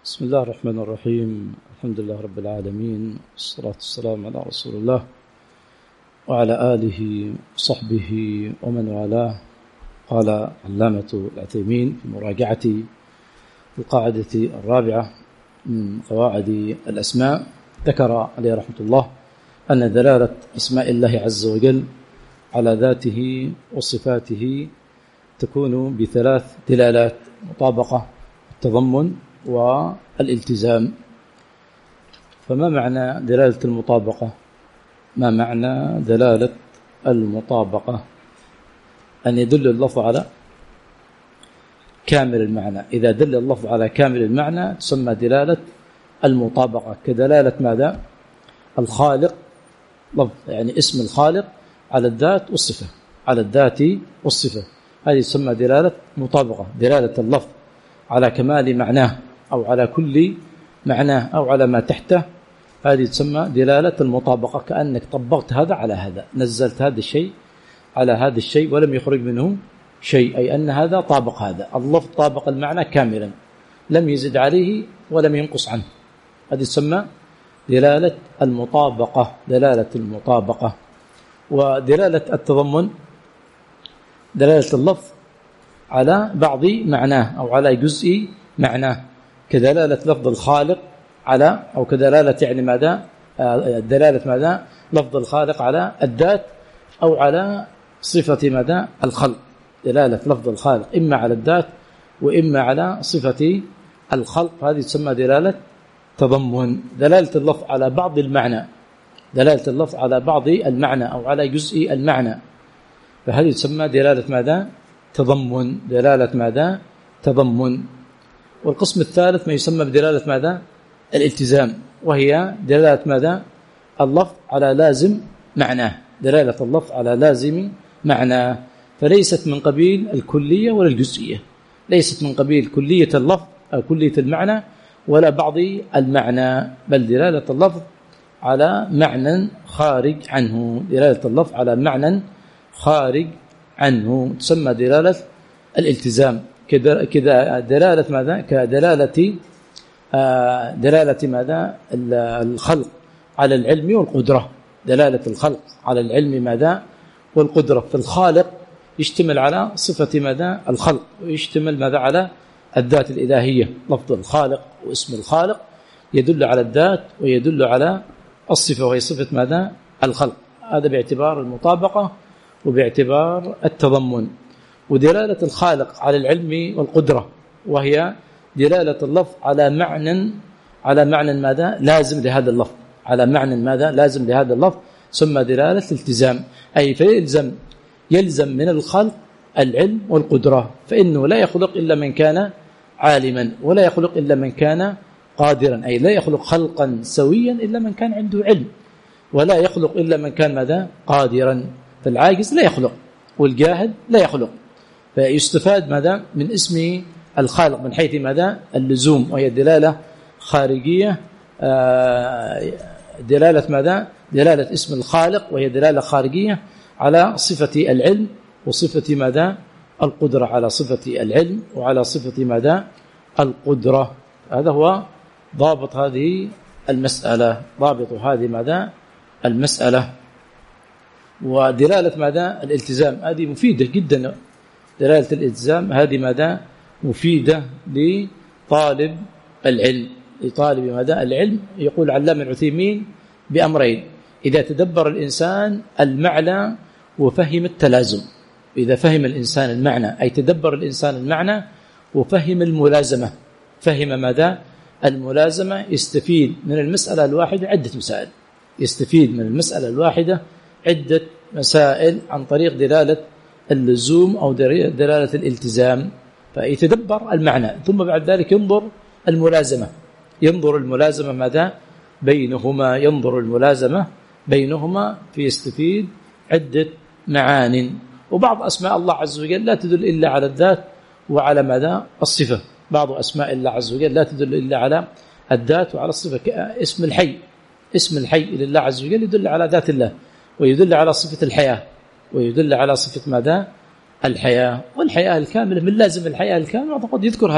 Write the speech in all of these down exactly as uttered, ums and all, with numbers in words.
بسم الله الرحمن الرحيم. الحمد لله رب العالمين، والصلاة والسلام على رسول الله وعلى آله وصحبه ومن والاه. قال علامة العثيمين في مراجعة القاعدة الرابعة من قواعد الأسماء، ذكر عليه رحمة الله أن دلالة أسماء الله عز وجل على ذاته وصفاته تكون بثلاث دلالات: مطابقة، التضمن، والالتزام. فما معنى دلالة المطابقة؟ ما معنى دلالة المطابقة؟ أن يدل اللفظ على كامل المعنى. إذا دل اللفظ على كامل المعنى تسمى دلالة المطابقة، كدلالة ماذا؟ الخالق، لفظ يعني اسم الخالق على الذات والصفة، على الذات والصفة، هذه تسمى دلالة مطابقة. دلالة اللفظ على كمال معناه أو على كل معناه أو على ما تحته، هذه تسمى دلالة المطابقة، كأنك طبقت هذا على هذا، نزلت هذا الشيء على هذا الشيء ولم يخرج منه شيء، أي أن هذا طابق هذا، اللفظ طابق المعنى كاملا، لم يزد عليه ولم ينقص عنه، هذه تسمى دلالة المطابقة. دلالة المطابقة. ودلالة التضمن دلالة اللفظ على بعض معناه أو على جزء معناه، كدلالة لفظ الخالق على، أو كدلالة يعني ماذا؟ دلالة ماذا؟ لفظ الخالق على الذات أو على صفة ماذا؟ الخلق. دلالة لفظ الخالق إما على الذات وإما على صفة الخلق، هذه تسمى دلالة تضمن. دلالة اللفظ على بعض المعنى، دلالة اللفظ على بعض المعنى أو على جزء المعنى، فهذه تسمى دلالة ماذا؟ تضمن. دلالة ماذا؟ تضمن. والقسم الثالث ما يسمى بدلالة ماذا؟ الالتزام، وهي دلالة ماذا؟ اللفظ على لازم معناه، دلالة اللفظ على لازم معناه، فليست من قبيل الكلية ولا الجزئية، ليست من قبيل كلية اللفظ أو كلية المعنى ولا بعض المعنى، بل دلالة اللفظ على معنى خارج عنه، دلالة اللفظ على معنى خارج عنه تسمى دلالة الالتزام. كذا دلالة ماذا؟ كدلالة دلالة ماذا؟ الخلق على العلم والقدرة، دلالة الخلق على العلم ماذا؟ والقدرة. فالخالق يشتمل على صفة ماذا؟ الخلق، ويشتمل ماذا؟ على الذات الإلهية. لفظ الخالق واسم الخالق يدل على الذات ويدل على الصفة، وهي صفة ماذا؟ الخلق. هذا باعتبار المطابقة وباعتبار التضمن. ودلالة الخالق على العلم والقدرة، وهي دلالة اللفظ على معنى على معنى ماذا؟ لازم لهذا اللفظ، على معنى ماذا؟ لازم لهذا اللفظ، ثم دلالة الالتزام، أي فيلزم يلزم من الخلق العلم والقدرة، فإنه لا يخلق إلا من كان عالما، ولا يخلق إلا من كان قادرا، أي لا يخلق خلقا سويا إلا من كان عنده علم، ولا يخلق إلا من كان ماذا؟ قادرا. فالعاجز لا يخلق والجاهد لا يخلق، فيستفاد ماذا؟ من اسم الخالق من حيث ماذا؟ اللزوم، وهي دلالة خارجية، دلالة ماذا؟ دلالة اسم الخالق، وهي دلالة خارجية على صفة العلم وصفة ماذا؟ القدرة، على صفة العلم وعلى صفة ماذا؟ القدرة. هذا هو ضابط هذه المسألة، ضابط هذه ماذا؟ المسألة. ودلالة ماذا؟ الالتزام، هذه مفيدة جدا. دلالة الالتزام هذه ماذا؟ مفيدة لطالب العلم، لطالب ماذا؟ العلم. يقول علامة العثيمين بأمرين: إذا تدبر الإنسان المعنى وفهم التلازم، إذا فهم الإنسان المعنى أي تدبر الإنسان المعنى وفهم الملازمة، فهم ماذا؟ الملازمة، يستفيد من المسألة الواحدة عدة مسائل، يستفيد من المسألة الواحدة عدة مسائل عن طريق دلالة اللزوم أو دلالة الالتزام. فيتدبر المعنى، ثم بعد ذلك ينظر الملازمة، ينظر الملازمة ماذا؟ بينهما، ينظر الملازمة بينهما، فيستفيد عدة معان. وبعض أسماء الله عز وجل لا تدل إلا على الذات وعلى ماذا؟ الصفة. بعض أسماء الله عز وجل لا تدل إلا على الذات وعلى الصفة، كاسم الحي، اسم الحي لله عز وجل يدل على ذات الله، ويدل على صفة الحياة، ويدل على صفة ماذا؟ الحياة. والحياة الكاملة من لازم الحياة الكاملة قد يذكر هذا،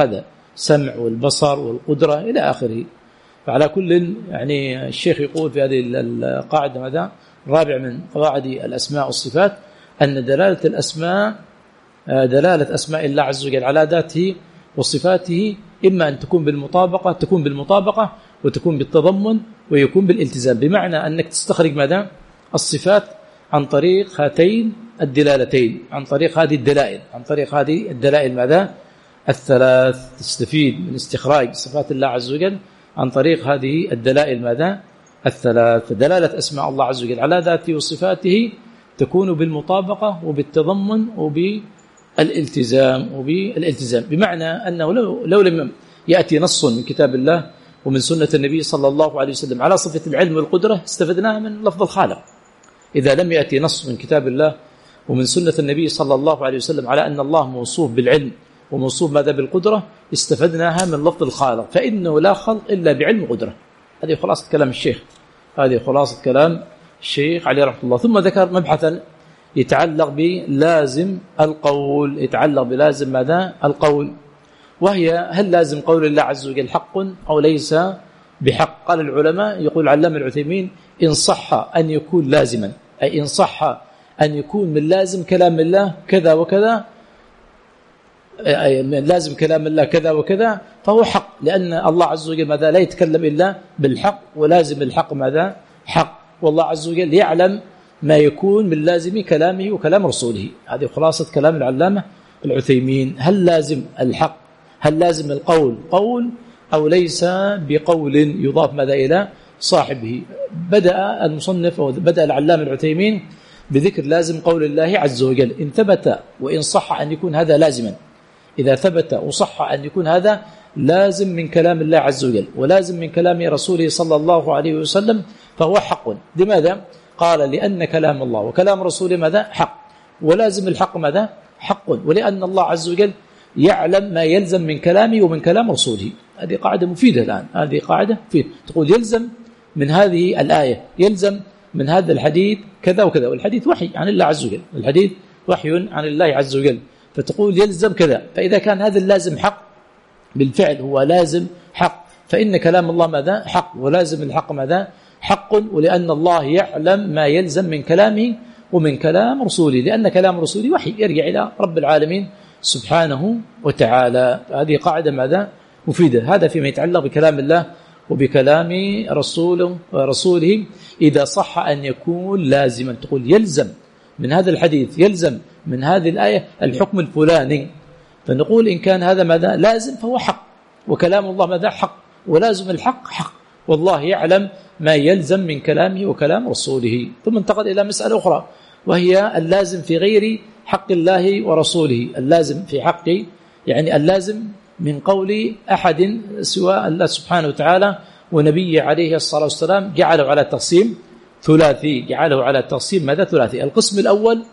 السمع والبصر والقدرة إلى آخره. فعلى كل يعني الشيخ يقول في هذه القاعدة ماذا؟ الرابع من قواعد الأسماء والصفات أن دلالة الأسماء دلالة أسماء الله عز وجل على ذاته وصفاته إما أن تكون بالمطابقة تكون بالمطابقة وتكون بالتضمن ويكون بالالتزام، بمعنى أنك تستخرج ماذا؟ الصفات عن طريق هاتين الدلالتين، عن طريق هذه الدلائل، عن طريق هذه الدلائل ماذا؟ الثلاث. تستفيد من استخراج صفات الله عز وجل عن طريق هذه الدلائل ماذا؟ الثلاث. دلالة أسماء الله عز وجل على ذاته وصفاته تكون بالمطابقة وبالتضمن وبالالتزام وبالالتزام بمعنى أنه لو, لو لم يأتي نص من كتاب الله ومن سنة النبي صلى الله عليه وسلم على صفة العلم والقدرة استفدناها من لفظ الخالق. إذا لم يأتي نص من كتاب الله ومن سنة النبي صلى الله عليه وسلم على أن الله موصوف بالعلم وموصوف ماذا؟ بالقدرة، استفدناها من لفظ الخالق، فإنه لا خلق إلا بعلم وقدرة. هذه خلاصة كلام الشيخ، هذه خلاصة كلام الشيخ عليه رحمة الله. ثم ذكر مبحثا يتعلق بلازم القول، يتعلق بلازم ماذا؟ القول، وهي هل لازم قول الله عز وجل حق أو ليس بحق؟ قال العلماء، يقول علامة العثيمين: إن صح أن يكون لازما، أي إن صح أن يكون من لازم كلام الله كذا وكذا، أي من لازم كلام الله كذا وكذا، فهو حق، لأن الله عز وجل ماذا؟ لا يتكلم إلا بالحق، ولازم الحق ماذا؟ حق، والله عز وجل يعلم ما يكون من لازم كلامه وكلام رسوله. هذه خلاصة كلام العلامة العثيمين. هل لازم الحق، هل لازم القول قول أو ليس بقول يضاف ماذا إلى صاحبه؟ بدأ المصنف أو بدأ العلامة العثيمين بذكر لازم قول الله عز وجل إن ثبت وإن صح أن يكون هذا لازما. إذا ثبت وصح أن يكون هذا لازم من كلام الله عز وجل ولازم من كلام رسوله صلى الله عليه وسلم فهو حق. لماذا؟ قال: لأن كلام الله وكلام رسوله ماذا؟ حق، ولازم الحق ماذا؟ حق، ولأن الله عز وجل يعلم ما يلزم من كلامه ومن كلام رسوله. هذه قاعدة مفيدة الآن، هذه قاعدة مفيدة. تقول يلزم من هذه الآية، يلزم من هذا الحديث كذا وكذا، والحديث وحي عن الله عز وجل، الحديث وحي عن الله عز وجل، فتقول يلزم كذا. فإذا كان هذا اللازم حق بالفعل، هو لازم حق، فإن كلام الله ماذا؟ حق، ولازم الحق ماذا؟ حق، ولأن الله يعلم ما يلزم من كلامه ومن كلام رسوله، لأن كلام رسوله وحي يرجع إلى رب العالمين سبحانه وتعالى. هذه قاعدة ماذا؟ مفيدة. هذا فيما يتعلق بكلام الله وبكلام رسوله ورسوله إذا صح أن يكون لازما. تقول يلزم من هذا الحديث، يلزم من هذه الآية الحكم الفلاني، فنقول إن كان هذا ماذا؟ لازم فهو حق، وكلام الله ماذا؟ حق، ولازم الحق حق، والله يعلم ما يلزم من كلامه وكلام رسوله. ثم انتقل إلى مسألة أخرى، وهي اللازم في غير حق الله ورسوله. اللازم في حق يعني اللازم من قول أحد سوى الله سبحانه وتعالى ونبيه عليه الصلاة والسلام، جعله على تقسيم ثلاثي، جعله على تقسيم ماذا؟ ثلاثي. القسم الأول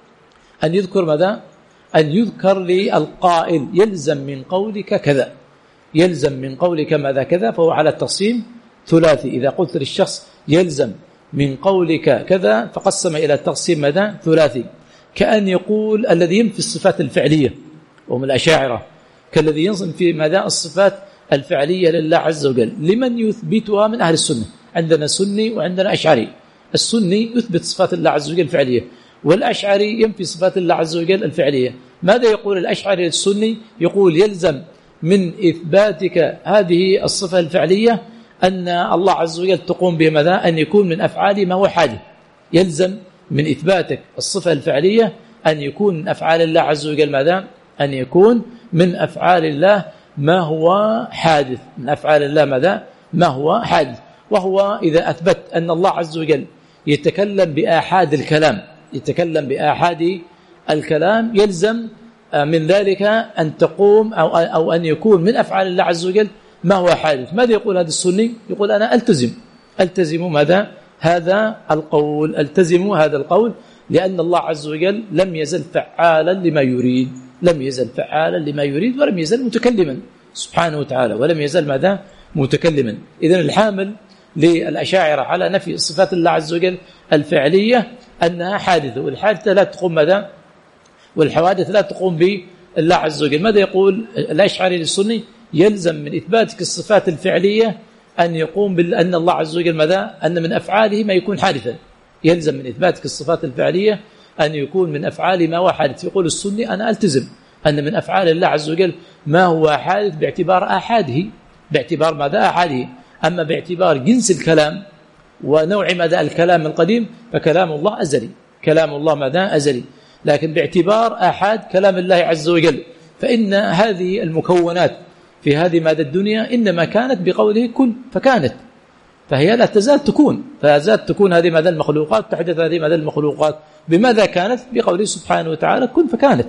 أن يذكر ماذا؟ أن يذكر للقائل يلزم من قولك كذا، يلزم من قولك ماذا كذا، فهو على التقسيم ثلاثي. إذا قلت للشخص يلزم من قولك كذا فقسم إلى التقسيم ماذا؟ ثلاثي. كأن يقول الذي ينفي الصفات الفعلية وهم الأشاعرة، كالذي ينصب في ماذا؟ الصفات الفعلية لله عز وجل. لمن يثبتها من أهل السنة؟ عندنا سني وعندنا أشعري. السني يثبت صفات الله عز وجل الفعلية، والأشعري ينفي صفات الله عز وجل الفعلية. ماذا يقول الأشعري للسني؟ يقول يلزم من إثباتك هذه الصفة الفعلية أن الله عز وجل تقوم به ماذا؟ أن يكون من أفعاله ما هو حادث. يلزم من إثباتك الصفة الفعلية أن يكون من أفعال الله عز وجل ماذا؟ أن يكون من أفعال الله ما هو حادث، من أفعال الله ماذا؟ ما هو حادث. وهو إذا أثبت أن الله عز وجل يتكلم بآحاد الكلام، يتكلم بآحاد الكلام، يلزم من ذلك أن تقوم أو, أو أن يكون من أفعال الله عز وجل ما هو حادث. ماذا يقول هذا السني؟ يقول أنا ألتزم ألتزم ماذا؟ هذا القول، ألتزم هذا القول، لأن الله عز وجل لم يزل فعالا لما يريد، لم يزل فعالا لما يريد، ولم يزل متكلما سبحانه وتعالى، ولم يزل ماذا؟ متكلما. إذن الحامل للأشاعرة على نفي صفات الله عز وجل الفعلية أنها حادثة، والحادثة لا تقوم ماذا؟ والحوادث لا تقوم بالله عز وجل. ماذا يقول الأشعري للسني؟ يلزم من إثباتك الصفات الفعلية أن يقوم بأن الله عز وجل ماذا؟ أن من أفعاله ما يكون حادثا. يلزم من إثباتك الصفات الفعلية أن يكون من أفعاله ما هو حادث. يقول السني أنا ألتزم أن من أفعال الله عز وجل ما هو حادث باعتبار آحاده، باعتبار ماذا؟ آحاده. أما باعتبار جنس الكلام ونوع ماذا؟ الكلام القديم، فكلام الله أزلي، كلام الله ماذا؟ أزلي. لكن باعتبار آحاد كلام الله عز وجل، فإن هذه المكونات في هذه ماذا الدنيا إنما كانت بقوله كن فكانت، فهي لا تزال تكون، فلا زالت تكون هذه ماذا المخلوقات، تحدث هذه ماذا المخلوقات بماذا كانت؟ بقوله سبحانه وتعالى كن فكانت.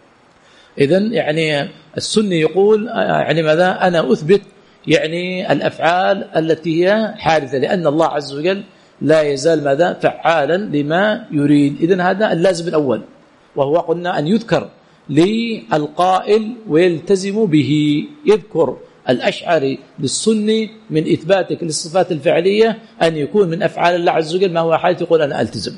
إذن يعني السني يقول يعني ماذا؟ أنا أثبت يعني الأفعال التي هي حادثة، لأن الله عز وجل لا يزال ماذا؟ فعالا لما يريد. إذن هذا اللازم الأول، وهو قلنا أن يذكر للقائل ويلتزم به. يذكر الأشعري للسني من إثباتك للصفات الفعلية أن يكون من أفعال الله عز وجل ما هو حادث، يقول أنا ألتزم.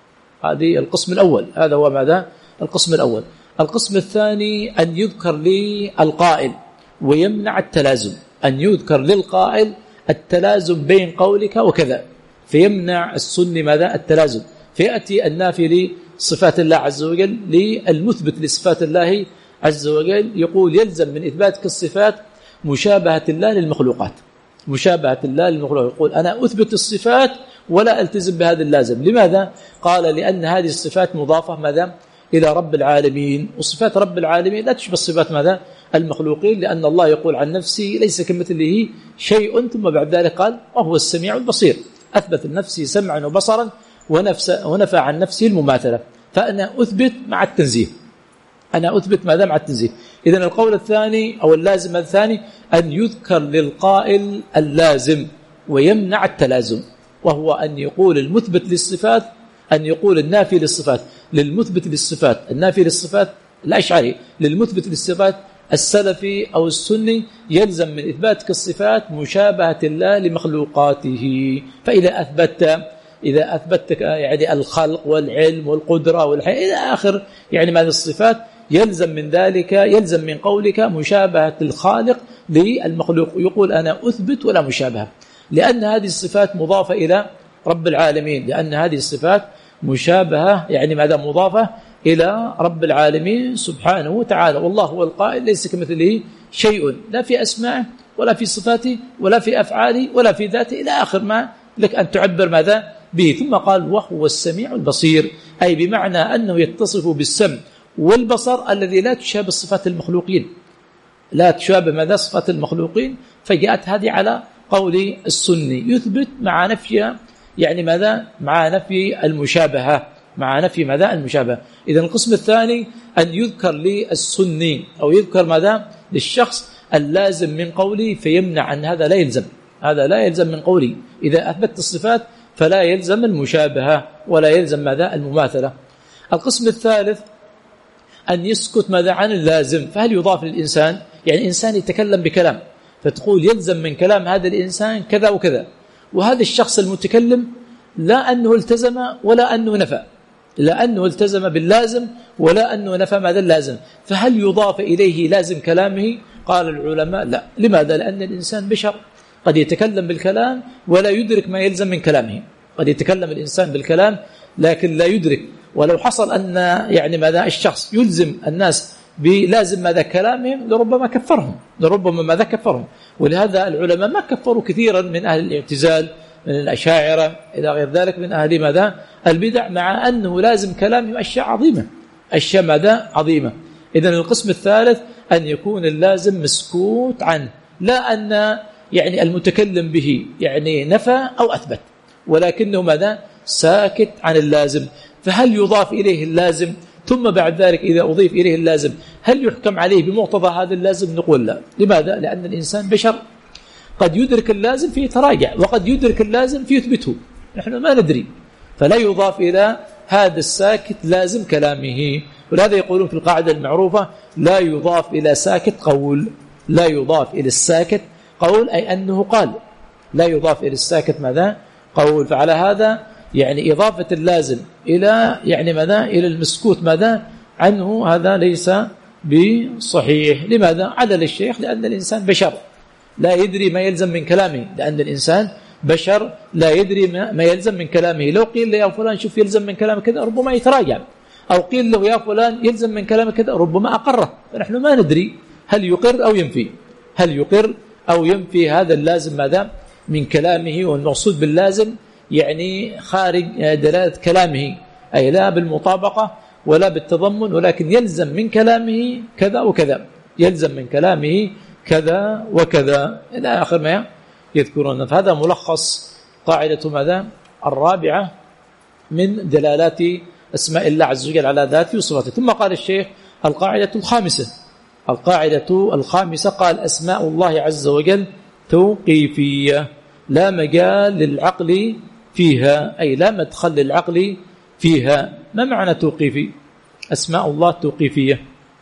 هذه القسم الأول، هذا هو ماذا؟ القسم الأول. القسم الثاني أن يذكر للقائل ويمنع التلازم، أن يذكر للقائل التلازم بين قولك وكذا، فيمنع السني ماذا؟ التلازم. فيأتي النافي لصفات الله عز وجل للمثبت لصفات الله عز وجل، يقول يلزم من إثباتك الصفات مشابهة الله للمخلوقات، مشابهة الله للمخلوقات. يقول أنا أثبت الصفات ولا ألتزم بهذا اللازم. لماذا؟ قال لأن هذه الصفات مضافة ماذا؟ إلى رب العالمين، وصفات رب العالمين لا تشبه صفات ماذا؟ المخلوقين، لأن الله يقول عن نفسه ليس كمثله شيء، ثم بعد ذلك قال وهو السميع البصير، أثبت لنفسه سمعا وبصرا ونفى عن نفسه المماثلة. فأنا أثبت مع التنزيه، أنا أثبت ماذا؟ مع التنزيه. إذن القول الثاني أو اللازم الثاني أن يذكر للقائل اللازم ويمنع التلازم، وهو أن يقول المثبت للصفات، أن يقول النافي للصفات للمثبت للصفات، النافي للصفات الأشعري للمثبت للصفات السلفي أو السني يلزم من إثباتك الصفات مشابهة الله لمخلوقاته. فإذا أثبت إذا أثبتت يعني الخلق والعلم والقدرة والحياة إلى آخر يعني من الصفات، يلزم من ذلك يلزم من قولك مشابهة الخالق للمخلوق. يقول أنا أثبت ولا مشابهة، لأن هذه الصفات مضافة إلى رب العالمين، لأن هذه الصفات مشابهة يعني ماذا؟ مضافة إلى رب العالمين سبحانه وتعالى. والله هو القائل ليس كمثله شيء، لا في أسماءه ولا في صفاته ولا في أفعاله ولا في ذاته إلى آخر ما لك أن تعبر ماذا به. ثم قال وهو السميع البصير، أي بمعنى أنه يتصف بالسمع والبصر الذي لا تشابه صفات المخلوقين، لا تشابه ماذا؟ صفات المخلوقين. فجاءت هذه على قول السني يثبت مع نفي يعني ماذا؟ مع نفي المشابهة، مع نفي ماذا؟ المشابهة. إذن القسم الثاني أن يذكر للسني أو يذكر ماذا؟ للشخص اللازم من قولي فيمنع عن هذا، لا يلزم، هذا لا يلزم من قولي. إذا أثبت الصفات فلا يلزم المشابهة ولا يلزم ماذا؟ المماثلة. القسم الثالث أن يسكت ماذا؟ عن اللازم. فهل يضاف للإنسان؟ يعني إنسان يتكلم بكلام فتقول يلزم من كلام هذا الإنسان كذا وكذا، وهذا الشخص المتكلم لا أنه التزم ولا أنه نفى، لا أنه التزم باللازم ولا أنه نفى ماذا اللازم، فهل يضاف إليه لازم كلامه؟ قال العلماء لا. لماذا؟ لأن الإنسان بشر، قد يتكلم بالكلام ولا يدرك ما يلزم من كلامه، قد يتكلم الإنسان بالكلام لكن لا يدرك. ولو حصل أن يعني ماذا الشخص يلزم الناس بلازم ماذا كلامهم لربما كفرهم، لربما ماذا كفرهم. ولهذا العلماء ما كفروا كثيرا من أهل الاعتزال من الأشاعرة إلى غير ذلك من أهل ماذا البدع، مع أنه لازم كلامهم أشياء عظيمة، أشياء ماذا عظيمة. إذن القسم الثالث أن يكون اللازم مسكوت عنه، لا أن يعني المتكلم به يعني نفى أو أثبت، ولكنه ماذا ساكت عن اللازم. فهل يضاف إليه اللازم ثم بعد ذلك إذا أضيف إليه اللازم هل يحكم عليه بمقتضى هذا اللازم؟ نقول لا. لماذا؟ لأن الإنسان بشر، قد يدرك اللازم فيتراجع وقد يدرك اللازم فيثبته، نحن ما ندري، فلا يضاف إلى هذا الساكت لازم كلامه. ولهذا يقولون في القاعدة المعروفة لا يضاف إلى ساكت قول، لا يضاف إلى الساكت قول أي أنه قال، لا يضاف إلى الساكت ماذا قول. فعلى هذا يعني إضافة اللازم إلى يعني ماذا إلى المسكوت ماذا عنه هذا ليس بصحيح. لماذا؟ عدل الشيخ لأن الإنسان بشر لا يدري ما يلزم من كلامه، لأن الإنسان بشر لا يدري ما يلزم من كلامه. لو قيل له يا فلان شوف يلزم من كلامه كذا ربما يتراجع، أو قيل له يا فلان يلزم من كلامه كذا ربما أقره. فنحن ما ندري هل يقر أو ينفي، هل يقر أو ينفي هذا اللازم ماذا من كلامه. والمقصود باللازم يعني خارج دلالة كلامه، أي لا بالمطابقة ولا بالتضمن، ولكن يلزم من كلامه كذا وكذا، يلزم من كلامه كذا وكذا إلى آخر ما يذكرون. فهذا ملخص قاعدة ماذا الرابعة من دلالات أسماء الله عز وجل على ذاته وصفاته. ثم قال الشيخ القاعدة الخامسة، القاعدة الخامسة قال أسماء الله عز وجل توقيفية لا مجال للعقل فيها، أي لا مدخل للعقل فيها. ما معنى توقيفي؟ أسماء الله توقيفية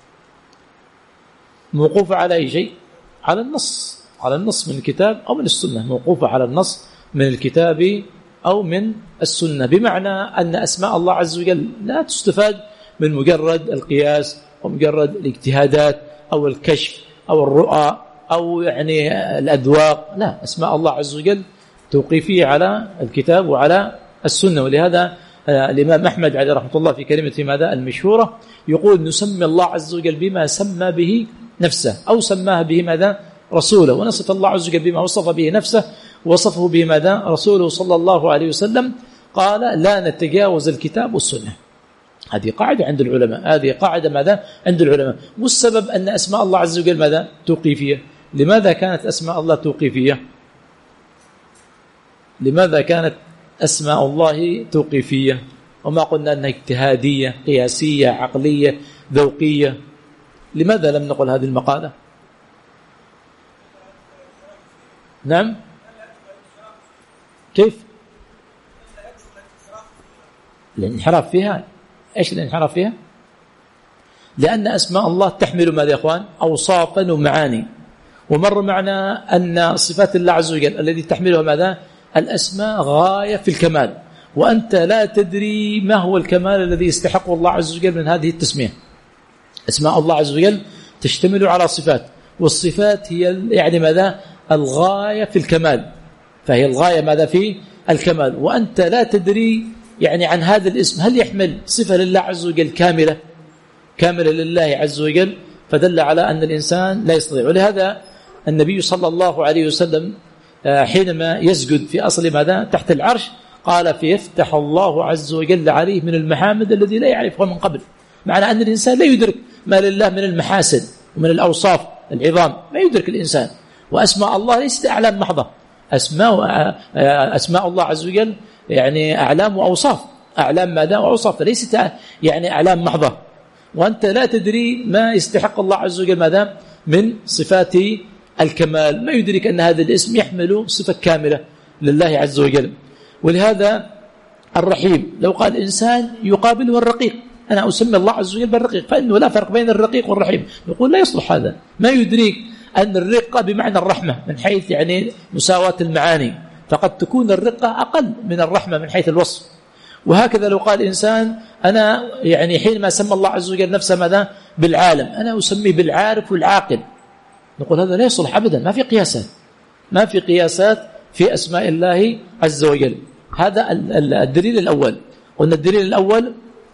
موقوفة على أي شيء؟ على النص، على النص من الكتاب أو من السنة، موقوفة على النص من الكتاب أو من السنة. بمعنى أن أسماء الله عز وجل لا تستفاد من مجرد القياس أو مجرد الاجتهادات أو الكشف أو الرؤى أو يعني الأذواق، لا، أسماء الله عز وجل توقيفية على الكتاب وعلى السنة. ولهذا الإمام أحمد عليه رحمة الله في كلمة ماذا المشهورة يقول نسمي الله عز وجل بما سمى به نفسه أو سماه به ماذا رسوله، ونصف الله عز وجل بما وصف به نفسه وصفه به ماذا رسوله صلى الله عليه وسلم. قال لا نتجاوز الكتاب والسنة. هذه قاعدة عند العلماء، هذه قاعدة ماذا عند العلماء. والسبب أن أسماء الله عز وجل ماذا توقيفية. لماذا كانت أسماء الله توقيفية؟ لماذا كانت أسماء الله توقيفية وما قلنا أنها اجتهادية قياسية عقلية ذوقية؟ لماذا لم نقل هذه المقالة؟ نعم كيف؟ الانحراف فيها. ايش الانحراف فيها؟ لأن أسماء الله تحمل ماذا يا اخوان أوصافا ومعاني، ومر معنا أن صفات الله عز وجل الذي تحملها ماذا الأسماء غاية في الكمال، وأنت لا تدري ما هو الكمال الذي يستحقه الله عز وجل من هذه التسمية. أسماء الله عز وجل تشتمل على صفات، والصفات هي يعني ماذا الغاية في الكمال، فهي الغاية ماذا في الكمال، وأنت لا تدري يعني عن هذا الاسم هل يحمل صفة لله عز وجل كاملة كاملة لله عز وجل، فدل على أن الإنسان لا يستطيع. ولهذا النبي صلى الله عليه وسلم حينما يسجد في أصل ماذا تحت العرش قال فيفتح الله عز وجل عليه من المحامد الذي لا يعرفه من قبل. معنى أن الإنسان لا يدرك ما لله من المحاسن ومن الأوصاف العظام، ما يدرك الإنسان. وأسماء الله ليست أعلام محضة، أسماء, أسماء الله عز وجل يعني أعلام وأوصاف، أعلام ماذا وأوصاف، ليست يعني أعلام محضة، وأنت لا تدري ما يستحق الله عز وجل ماذا من صفات الكمال، ما يدرك أن هذا الاسم يحمل صفة كاملة لله عز وجل. ولهذا الرحيم لو قال إنسان يقابله الرقيق، أنا أسمي الله عز وجل بالرقيق، فإنه لا فرق بين الرقيق والرحيم، يقول لا يصلح هذا، ما يدرك أن الرقة بمعنى الرحمة من حيث يعني مساواة المعاني، فقد تكون الرقة أقل من الرحمة من حيث الوصف. وهكذا لو قال إنسان أنا يعني حينما سمى الله عز وجل نفسه ماذا بالعالم، أنا أسمي بالعارف والعاقل، نقول هذا لا يصلح أبدا، ما في قياسات، ما في قياسات في أسماء الله عز وجل. هذا الدليل الأول. قلنا الدليل الأول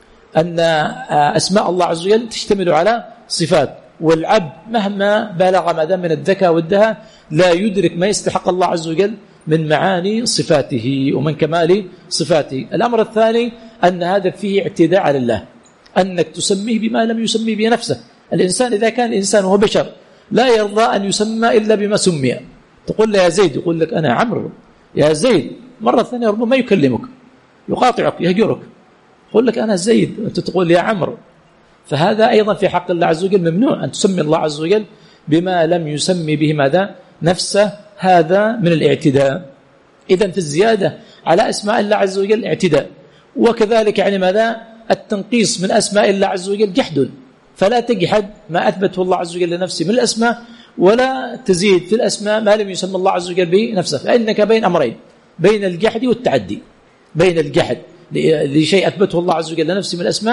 أن أسماء الله عز وجل تشتمل على صفات، والعبد مهما بلغ ماذا من الذكاء والدهاء لا يدرك ما يستحق الله عز وجل من معاني صفاته ومن كمال صفاته. الأمر الثاني أن هذا فيه اعتداء على الله، أنك تسميه بما لم يسمي به نفسه. الإنسان إذا كان إنسان وهو بشر لا يرضى أن يسمى إلا بما سمي. تقول له يا زيد يقول لك أنا عمرو، يا زيد، مرة ثانية ربما ما يكلمك، يقاطعك، يهجرك، يقول لك أنا زيد أنت تقول يا عمرو. فهذا أيضا في حق الله عز وجل ممنوع أن تسمي الله عز وجل بما لم يسمي به ماذا نفسه، هذا من الاعتداء. إذن في الزيادة على أسماء الله عز وجل اعتداء، وكذلك يعني ماذا التنقيص من أسماء الله عز وجل جحد، فلا تجحد ما أثبته الله عز وجل لنفسه من الأسماء، ولا تزيد في الأسماء ما لم يسمى الله عز وجل به نفسه، فإنك بين أمرين، بين الجحد والتعدي، بين الجحد لشيء أثبته الله عز وجل لنفسه من الأسماء،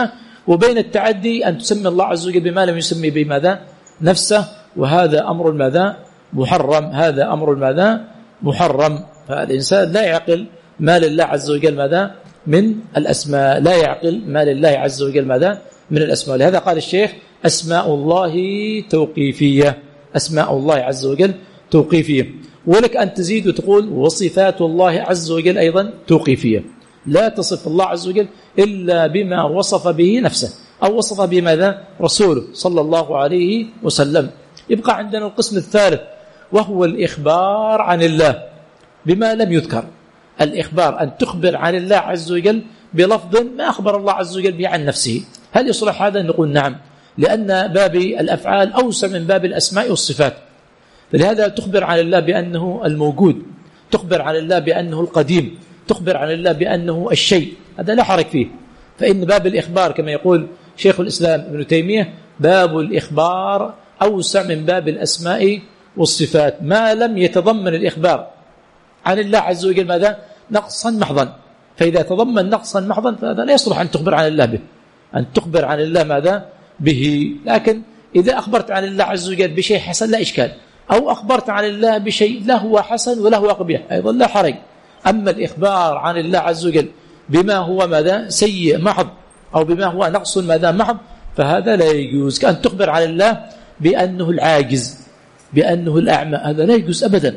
وبين التعدي أن تسمي الله عز وجل بما لم يسمي بماذا نفسه، وهذا أمر ماذا محرم، هذا أمر ماذا محرم. فالإنسان لا يعقل ما لله عز وجل ماذا من الأسماء، لا يعقل ما لله عز وجل ماذا من الأسماء. لهذا قال الشيخ أسماء الله توقيفية، أسماء الله عز وجل توقيفية. ولك أن تزيد وتقول وصفات الله عز وجل أيضا توقيفية، لا تصف الله عز وجل إلا بما وصف به نفسه أو وصف بماذا رسوله صلى الله عليه وسلم. يبقى عندنا القسم الثالث وهو الإخبار عن الله بما لم يذكر. الإخبار أن تخبر عن الله عز وجل بلفظ ما أخبر الله عز وجل به عن نفسه. هل يصلح هذا؟ نقول نعم، لأن باب الأفعال أوسع من باب الأسماء والصفات. فلهذا تخبر عن الله بأنه الموجود، تخبر عن الله بأنه القديم، تخبر عن الله بأنه الشيء، هذا لا حرج فيه. فإن باب الإخبار كما يقول شيخ الإسلام ابن تيمية باب الإخبار أوسع من باب الأسماء والصفات، ما لم يتضمن الإخبار عن الله عز وجل ماذا نقصا محضا. فإذا تضمن نقصا محضا فهذا لا يصلح أن تخبر عن الله به، أن تخبر عن الله ماذا به. لكن إذا أخبرت عن الله عز وجل بشيء حسن لا إشكال، أو أخبرت عن الله بشيء لا هو حسن ولا هو قبيح أيضا لا حرج. أما الإخبار عن الله عز وجل بما هو ماذا سيء محض أو بما هو نقص ماذا محض فهذا لا يجوز. كأن تخبر عن الله بأنه العاجز، بأنه الأعمى، هذا لا يجوز أبدا،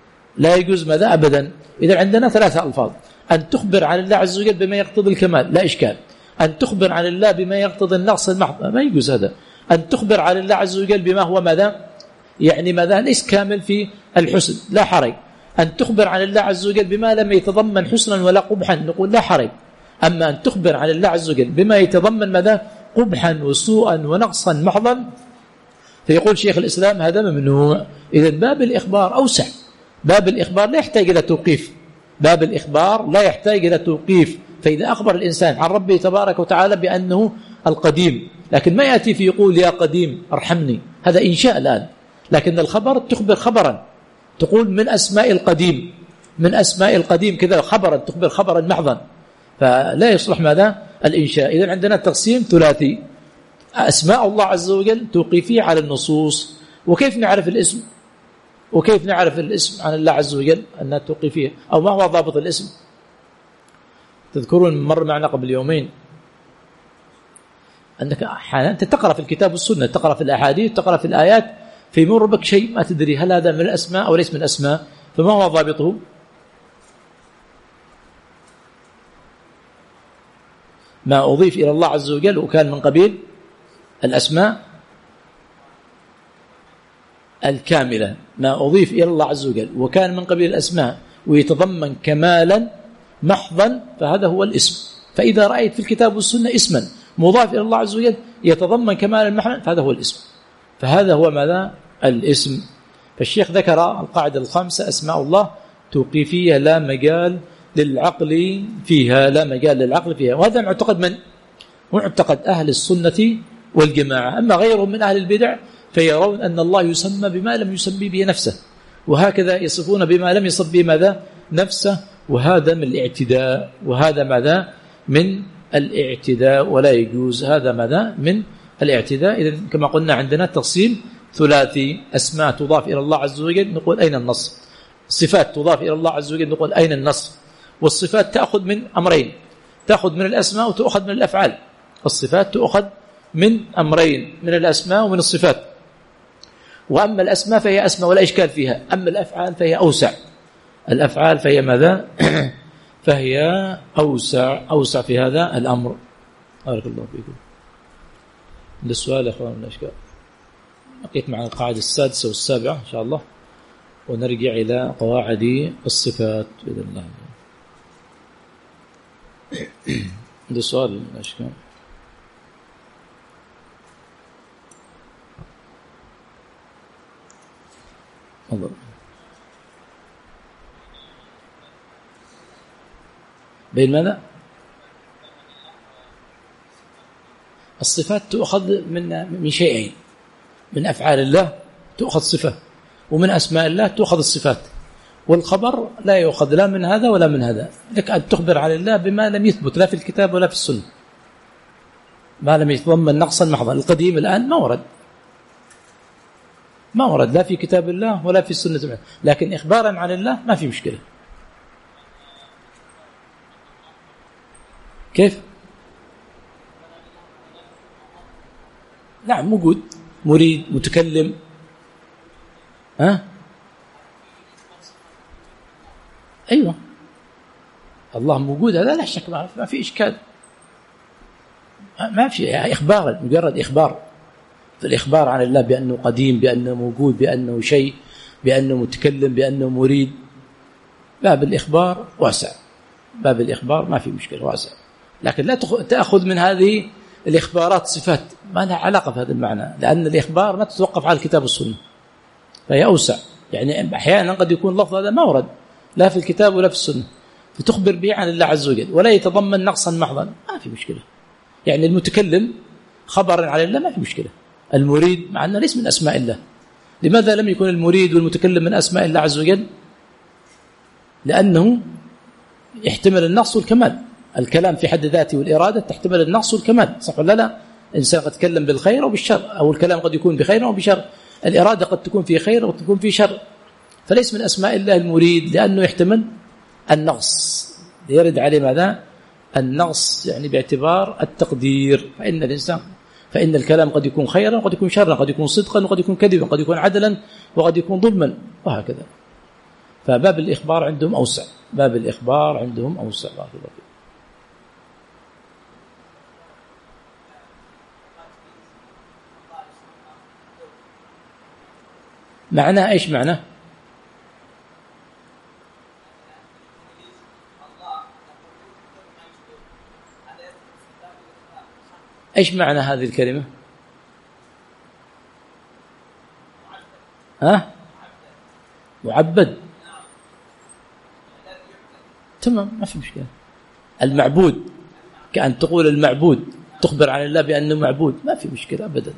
لا يجوز ماذا أبدا. إذا عندنا ثلاثة ألفاظ: أن تخبر عن الله عز وجل بما يقتضي الكمال لا إشكال، أن تخبر عن الله بما يقتضي النقص المحض ما يجوز هذا، أن تخبر عن الله عز وجل بما هو ماذا يعني ماذا ليس كامل في الحسن لا حرج، أن تخبر عن الله عز وجل بما لم يتضمن حسنا ولا قبحا نقول لا حرج. أما أن تخبر عن الله عز وجل بما يتضمن ماذا قبحا وسوءا ونقصا محضا فيقول شيخ الإسلام هذا ممنوع. إذا باب الإخبار أوسع، باب الإخبار لا يحتاج إلى توقيف، باب الإخبار لا يحتاج إلى توقيف. فإذا أخبر الإنسان عن ربه تبارك وتعالى بأنه القديم، لكن ما يأتي في يقول يا قديم ارحمني، هذا إنشاء الآن. لكن الخبر تخبر خبرا، تقول من أسماء القديم، من أسماء القديم كذا خبرا، تخبر خبرا محضا، فلا يصلح ماذا الإنشاء. إذن عندنا تقسيم ثلاثي: أسماء الله عز وجل توقيفية على النصوص. وكيف نعرف الاسم؟ وكيف نعرف الاسم عن الله عز وجل أنها توقيفية؟ أو ما هو ضابط الاسم؟ تذكرون مر معنا قبل يومين أنك أحيانا أنت تقرأ في الكتاب والسنة، تقرأ في الأحاديث، تقرأ في الآيات، فيمر بك شيء ما تدري هل هذا من الأسماء أو ليس من الأسماء، فما هو ضابطه؟ ما أضيف إلى الله عز وجل وكان من قبيل الأسماء الكاملة، ما أضيف إلى الله عز وجل وكان من قبيل الأسماء ويتضمن كمالا محضا فهذا هو الاسم. فإذا رأيت في الكتاب والسنة اسما مضاف إلى الله عز وجل يتضمن كمالا محضا فهذا هو الاسم، فهذا هو ماذا الاسم. فالشيخ ذكر القاعدة الخامسة: أسماء الله توقيفية لا مجال للعقل فيها، لا مجال للعقل فيها. وهذا معتقد من؟ معتقد أهل السنة والجماعة. أما غيرهم من أهل البدع فيرون أن الله يسمى بما لم يسمي به نفسه، وهكذا يصفون بما لم يصف به ماذا نفسه، وهذا من الاعتداء، وهذا ماذا من الاعتداء ولا يجوز، هذا ماذا من الاعتداء. إذن كما قلنا عندنا تقسيم ثلاثي: أسماء تضاف إلى الله عز وجل نقول أين النص، صفات تضاف إلى الله عز وجل نقول أين النص. والصفات تأخذ من أمرين: تأخذ من الأسماء وتأخذ من الأفعال. الصفات تأخذ من أمرين، من الأسماء ومن الصفات. وأما الأسماء فهي أسماء ولا إشكال فيها، أما الأفعال فهي أوسع، الأفعال فهي ماذا فهي أوسع أوسع في هذا الأمر. بارك الله فيكم. للسؤال يا أخوان الأشكال بقيت مع القاعدة السادسة والسابعة إن شاء الله، ونرجع إلى قواعد الصفات بإذن الله. للسؤال الأشكال الله. بين ماذا؟ الصفات تؤخذ من من شيئين: من أفعال الله تؤخذ صفة، ومن أسماء الله تؤخذ الصفات. والخبر لا يؤخذ لا من هذا ولا من هذا، لك أن تخبر عن الله بما لم يثبت لا في الكتاب ولا في السنة، ما لم يتضمن نقصا محضا. القديم الآن ما ورد ما ورد لا في كتاب الله ولا في السنة، لكن إخبارا عن الله ما في مشكلة. كيف؟ نعم موجود، مريد، متكلم. ها؟ أيوة الله موجود، هذا لا شك، ما في إشكال، ما في إخبار، مجرد إخبار. الإخبار عن الله بأنه قديم، بأنه موجود، بأنه شيء، بأنه متكلم، بأنه مريد، باب الإخبار واسع، باب الإخبار ما في مشكلة واسع. لكن لا تأخذ من هذه الإخبارات صفات ما لها علاقة بهذا المعنى، لأن الإخبار لا تتوقف على الكتاب والسنة، فهي أوسع. يعني أحيانا قد يكون اللفظ هذا ما ورد لا في الكتاب ولا في السنة، فتخبر به عن الله عز وجل ولا يتضمن نقصا محضا، ما في مشكلة. يعني المتكلم خبرا عن الله ما في مشكلة. المريد مع أنه ليس من أسماء الله. لماذا لم يكن المريد والمتكلم من أسماء الله عز وجل؟ لأنه يحتمل النقص والكمال. الكلام في حد ذاته والإرادة تحتمل النقص والكمال، صح ولا لا؟ إنسان قد يتكلم بالخير أو بالشر، أو الكلام قد يكون بخير أو بشر، الإرادة قد تكون في خير أو تكون في شر. فليس من أسماء الله المريد لأنه يحتمل النقص، يرد عليه ماذا؟ النقص، يعني باعتبار التقدير. فإن الإنسان فإن الكلام قد يكون خيرا وقد يكون شرا، قد يكون صدقا وقد يكون كذبا، قد يكون عدلا وقد يكون ظلما، وهكذا. فباب الإخبار عندهم أوسع، باب الإخبار عندهم أوسع. الله أكبر. معناه إيش معناه؟ إيش معنى هذه الكلمة؟ ها؟ معبد. تمام، ما في مشكلة. المعبود، كأن تقول المعبود، تخبر عن الله بأنه معبود، ما في مشكلة أبدا.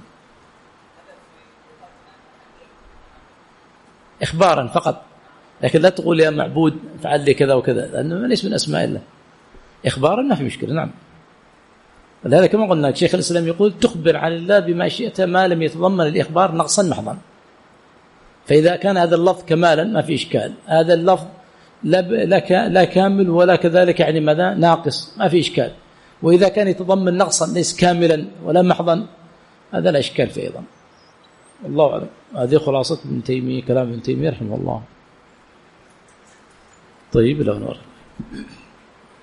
إخبارا فقط، لكن لا تقول يا معبود فعل لي كذا وكذا، لأنه ليس من أسماء الله. إخبارا ما في مشكلة. نعم. ولهذا كما قلنا شيخ الإسلام يقول تخبر عن الله بما شئت ما لم يتضمن الإخبار نقصا محضا. فإذا كان هذا اللفظ كمالا ما في إشكال، هذا اللفظ لا, لا, لا كامل ولا كذلك يعني ماذا ناقص، ما في إشكال. وإذا كان يتضمن نقصا ليس كاملا ولا محضا، هذا لا إشكال فيه أيضا. الله أعلم. هذه خلاصة ابن تيمية، كلام ابن تيمية رحمه الله. طيب لو نور